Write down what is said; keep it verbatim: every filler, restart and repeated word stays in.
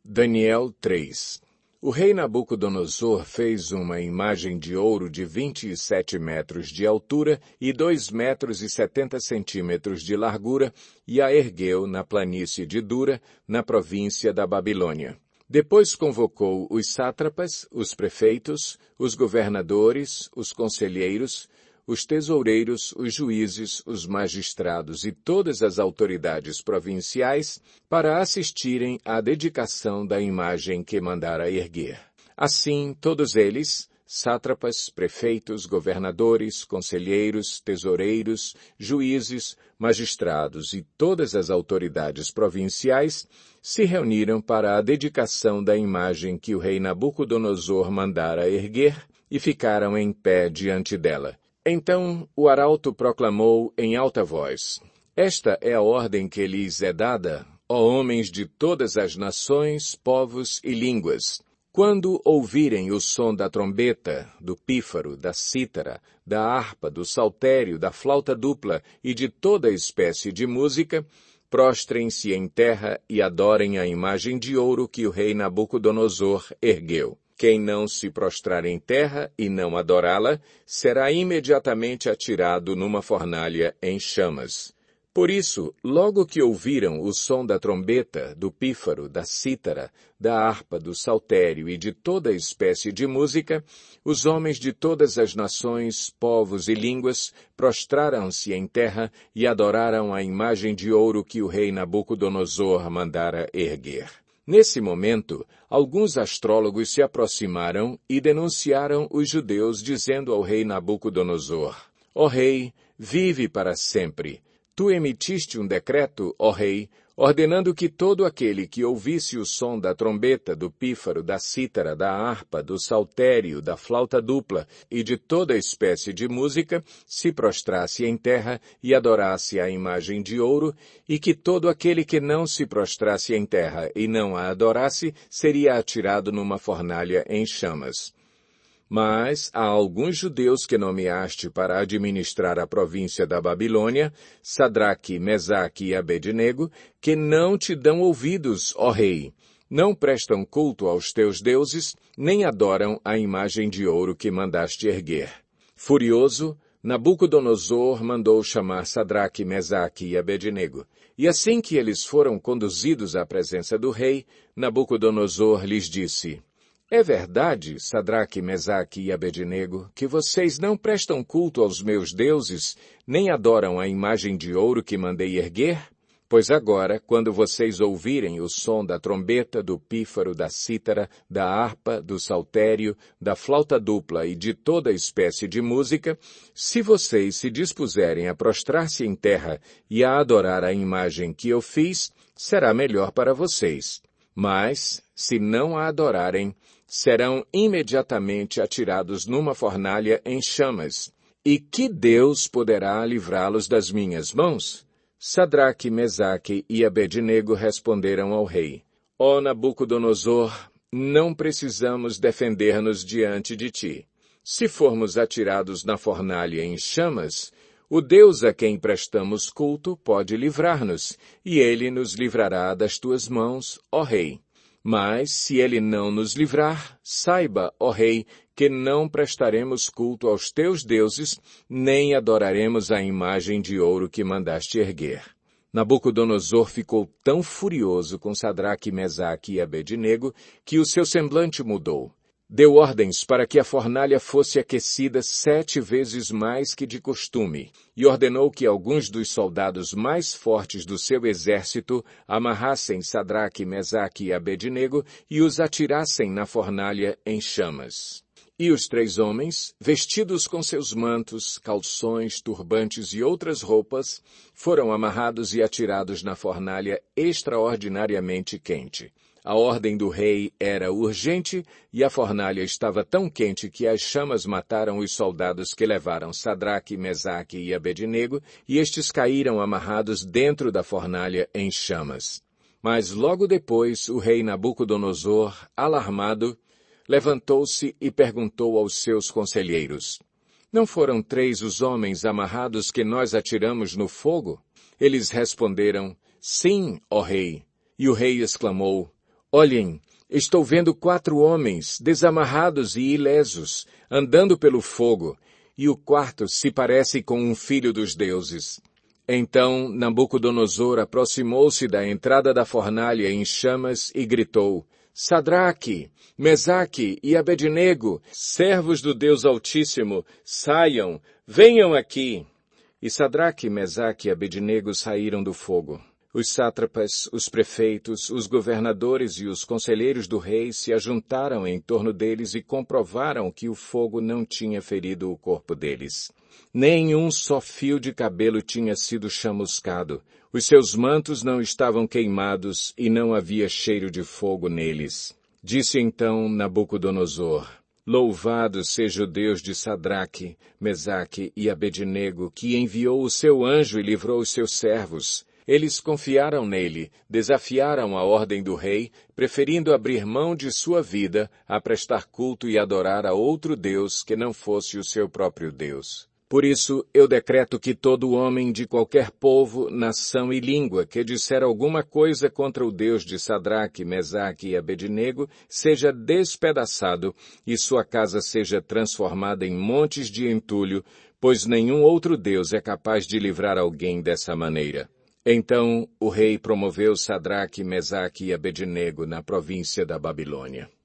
Daniel três. O rei Nabucodonosor fez uma imagem de ouro de vinte e sete metros de altura e dois metros e setenta centímetros de largura e a ergueu na planície de Dura, na província da Babilônia. Depois convocou os sátrapas, os prefeitos, os governadores, os conselheiros, os tesoureiros, os juízes, os magistrados e todas as autoridades provinciais para assistirem à dedicação da imagem que mandara erguer. Assim, todos eles, sátrapas, prefeitos, governadores, conselheiros, tesoureiros, juízes, magistrados e todas as autoridades provinciais, se reuniram para a dedicação da imagem que o rei Nabucodonosor mandara erguer e ficaram em pé diante dela. Então o arauto proclamou em alta voz: Esta é a ordem que lhes é dada, ó homens de todas as nações, povos e línguas. Quando ouvirem o som da trombeta, do pífaro, da cítara, da harpa, do saltério, da flauta dupla e de toda espécie de música, prostrem-se em terra e adorem a imagem de ouro que o rei Nabucodonosor ergueu. Quem não se prostrar em terra e não adorá-la, será imediatamente atirado numa fornalha em chamas. Por isso, logo que ouviram o som da trombeta, do pífaro, da cítara, da harpa, do saltério e de toda espécie de música, os homens de todas as nações, povos e línguas prostraram-se em terra e adoraram a imagem de ouro que o rei Nabucodonosor mandara erguer. Nesse momento, alguns astrólogos se aproximaram e denunciaram os judeus, dizendo ao rei Nabucodonosor: Ó rei, vive para sempre. Tu emitiste um decreto, ó rei, ordenando que todo aquele que ouvisse o som da trombeta, do pífaro, da cítara, da harpa, do saltério, da flauta dupla e de toda espécie de música, se prostrasse em terra e adorasse a imagem de ouro, e que todo aquele que não se prostrasse em terra e não a adorasse, seria atirado numa fornalha em chamas. Mas há alguns judeus que nomeaste para administrar a província da Babilônia, Sadraque, Mesaque e Abednego, que não te dão ouvidos, ó rei. Não prestam culto aos teus deuses, nem adoram a imagem de ouro que mandaste erguer. Furioso, Nabucodonosor mandou chamar Sadraque, Mesaque e Abednego. E assim que eles foram conduzidos à presença do rei, Nabucodonosor lhes disse: É verdade, Sadraque, Mesaque e Abednego, que vocês não prestam culto aos meus deuses, nem adoram a imagem de ouro que mandei erguer? Pois agora, quando vocês ouvirem o som da trombeta, do pífaro, da cítara, da harpa, do saltério, da flauta dupla e de toda espécie de música, se vocês se dispuserem a prostrar-se em terra e a adorar a imagem que eu fiz, será melhor para vocês. Mas, se não a adorarem, serão imediatamente atirados numa fornalha em chamas. E que Deus poderá livrá-los das minhas mãos? Sadraque, Mesaque e Abednego responderam ao rei: Ó Nabucodonosor, não precisamos defender-nos diante de ti. Se formos atirados na fornalha em chamas, o Deus a quem prestamos culto pode livrar-nos, e ele nos livrará das tuas mãos, ó rei. Mas, se ele não nos livrar, saiba, ó rei, que não prestaremos culto aos teus deuses, nem adoraremos a imagem de ouro que mandaste erguer. Nabucodonosor ficou tão furioso com Sadraque, Mesaque e Abednego, que o seu semblante mudou. Deu ordens para que a fornalha fosse aquecida sete vezes mais que de costume, e ordenou que alguns dos soldados mais fortes do seu exército amarrassem Sadraque, Mesaque e Abednego e os atirassem na fornalha em chamas. E os três homens, vestidos com seus mantos, calções, turbantes e outras roupas, foram amarrados e atirados na fornalha extraordinariamente quente. A ordem do rei era urgente e a fornalha estava tão quente que as chamas mataram os soldados que levaram Sadraque, Mesaque e Abednego, e estes caíram amarrados dentro da fornalha em chamas. Mas logo depois o rei Nabucodonosor, alarmado, levantou-se e perguntou aos seus conselheiros: Não foram três os homens amarrados que nós atiramos no fogo? Eles responderam: Sim, ó rei. E o rei exclamou: Olhem, estou vendo quatro homens, desamarrados e ilesos, andando pelo fogo, e o quarto se parece com um filho dos deuses. Então Nabucodonosor aproximou-se da entrada da fornalha em chamas e gritou: Sadraque, Mesaque e Abednego, servos do Deus Altíssimo, saiam, venham aqui. E Sadraque, Mesaque e Abednego saíram do fogo. Os sátrapas, os prefeitos, os governadores e os conselheiros do rei se ajuntaram em torno deles e comprovaram que o fogo não tinha ferido o corpo deles. Nem um só fio de cabelo tinha sido chamuscado. Os seus mantos não estavam queimados e não havia cheiro de fogo neles. Disse então Nabucodonosor: Louvado seja o Deus de Sadraque, Mesaque e Abednego, que enviou o seu anjo e livrou os seus servos. Eles confiaram nele, desafiaram a ordem do rei, preferindo abrir mão de sua vida a prestar culto e adorar a outro Deus que não fosse o seu próprio Deus. Por isso, eu decreto que todo homem de qualquer povo, nação e língua que disser alguma coisa contra o Deus de Sadraque, Mesaque e Abednego seja despedaçado e sua casa seja transformada em montes de entulho, pois nenhum outro Deus é capaz de livrar alguém dessa maneira. Então o rei promoveu Sadraque, Mesaque e Abednego na província da Babilônia.